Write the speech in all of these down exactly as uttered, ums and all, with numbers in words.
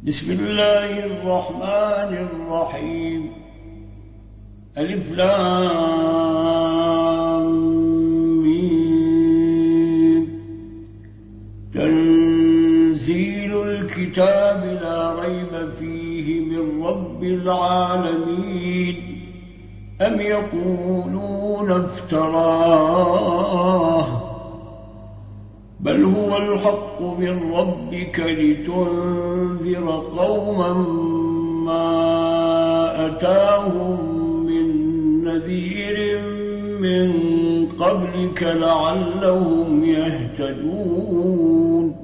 بسم الله الرحمن الرحيم. ألف لام ميم. تنزيل الكتاب لا ريب فيه من رب العالمين. أم يقولون افتراه بل هو الحق من ربك لتنذر قوما ما أتاهم من نذير من قبلك لعلهم يهتدون.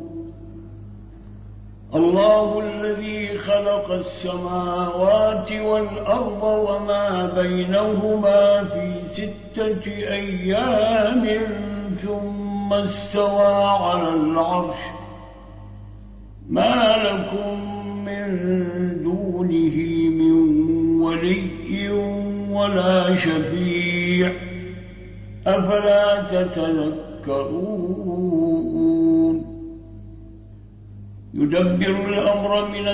الله الذي خلق السماوات والأرض وما بينهما في ستة أيام ثم استوى على العرش. ما لكم من دونه من ولي ولا شفيع أفلا تتذكرون. يدبر الأمر من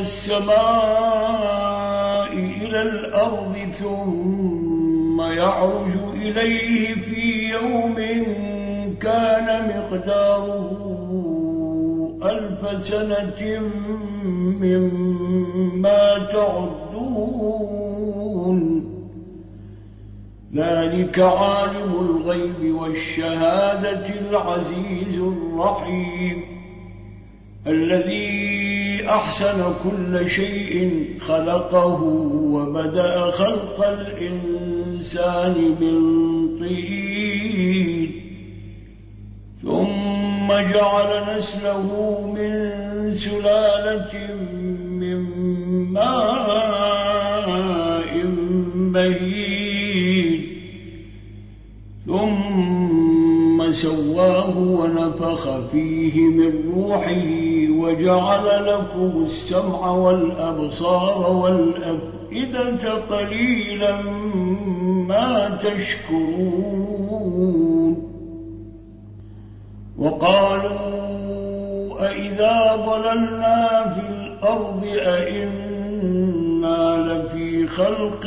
السماء إلى الأرض ثم يعرج إليه في يوم كان مقداره ألف سنة مما تعدون. ذلك عالم الغيب والشهادة العزيز الرحيم الذي أحسن كل شيء خلقه وبدأ خلق الإنسان من طين ثم جعل نسله من سلالة من ماء مهين ثم سواه ونفخ فيه من روحه وجعل لكم السمع والأبصار والأفئدة قليلا ما تشكرون. وقالوا أئذا ضللنا في الأرض أئنا لفي خلق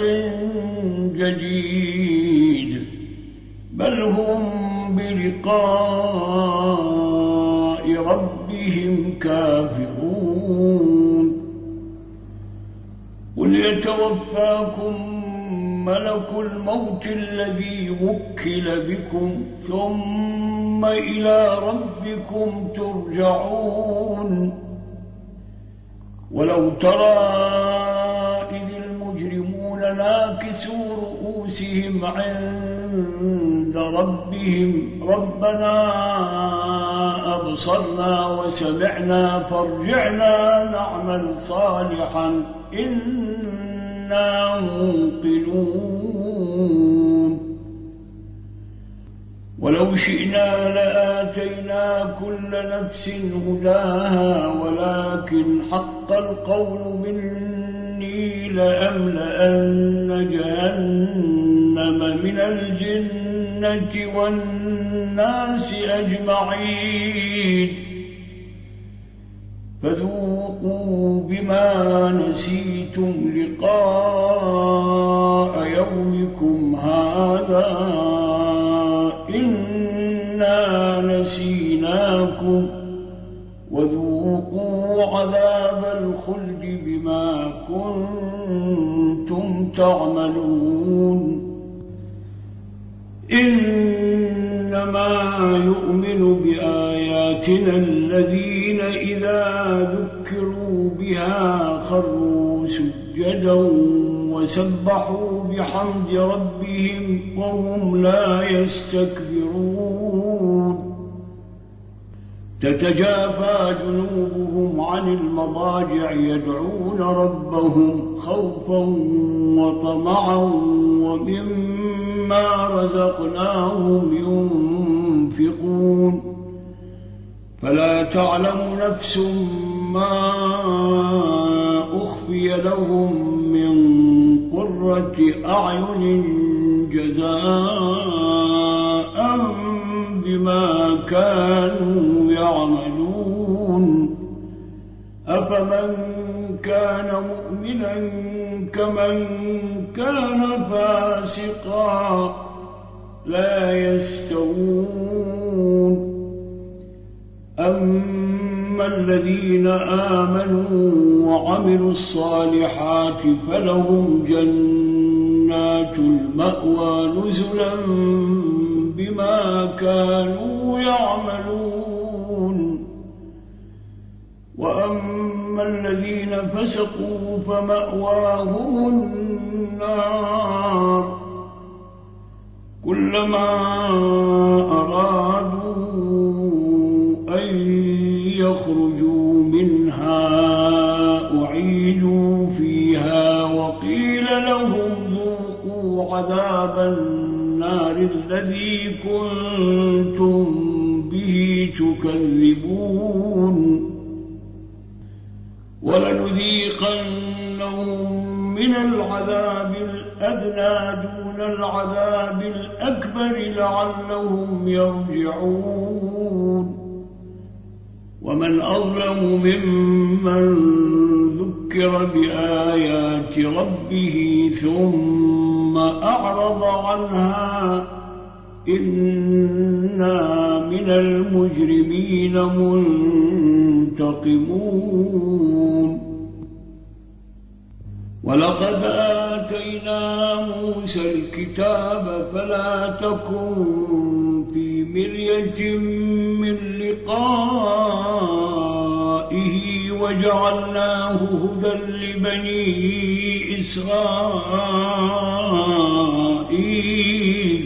جديد بل هم بلقاء ربهم كافرون. قل يتوفاكم ملك الموت الذي وكل بكم ثم إلى ربكم ترجعون. ولو ترى إذ المجرمون ناكسوا رؤوسهم عند ربهم ربنا أبصرنا وسمعنا فارجعنا نعمل صالحا إنا موقنون. ولو شئنا لآتينا كل نفس هداها ولكن حق القول مني لأملأن جهنم من الجنة والناس أجمعين. فذوقوا بما نسيتم لقاء يومكم هذا إنا نسيناكم وذوقوا عذاب الخلد بما كنتم تعملون. إنما يؤمن بآياتنا الذين إذا ذكروا بها خروا سجدا وسبحوا بحمد ربهم وهم لا يستكبرون. تتجافى جنوبهم عن المضاجع يدعون ربهم خوفا وطمعا ومما رزقناهم ينفقون. فلا تعلم نفس ما أخفي لهم من قرة أعين جزاء بما كانوا يعملون. أفمن كان مؤمنا كمن كان فاسقا لا يستوون أما الذين آمنوا وعملوا الصالحات فلهم جنات المأوى نزلا بما كانوا يعملون وأما الذين فسقوا فمأواهم النار كلما أرادوا أن يخرجوا منها أعيدوا فيها وقيل لهم ذوقوا عذاب النار الذي كنتم به تكذبون ولنذيقنهم من العذاب الأدنى دون العذاب الأكبر لعلهم يرجعون ومن أظلم ممن ذكر بآيات ربه ثم أعرض عنها إنا من المجرمين منتقمون ولقد آتينا موسى الكتاب فلا تكن في مرية من لقائه وجعلناه هدى لبني إسرائيل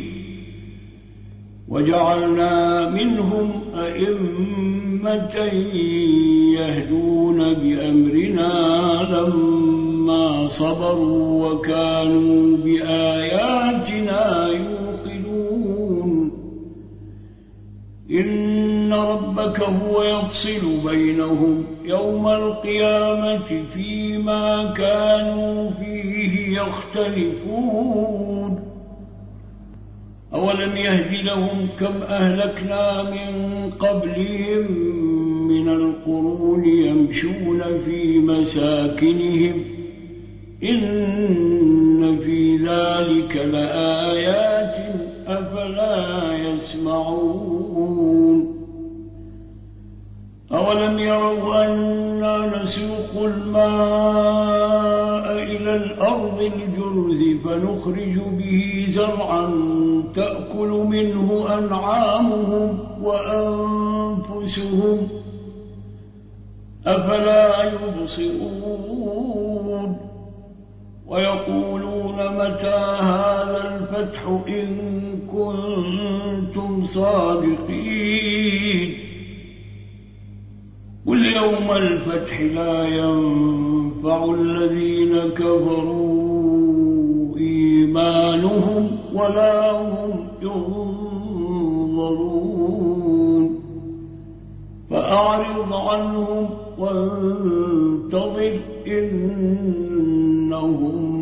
وجعلنا منهم أئمة يهدون بأمرنا لما صبروا وكانوا بآياتنا يوقنون إن ربك هو يفصل بينهم يوم القيامة فيما كانوا فيه يختلفون أولم يهد لهم كم أهلكنا من قبلهم من القرون يمشون في مساكنهم إن في ذلك لآيات أفلا يسمعون أولم يروا أنا نسوق الماء إلى الأرض الجرز فنخرج به زرعا تأكل منه أنعامهم وأنفسهم أفلا يبصرون ويقولون متى هذا الفتح إن كنتم صادقين قل يوم الفتح لا ينفع الذين كفروا إيمانهم ولا هم ينظرون فأعرض عنهم وانتظر إنهم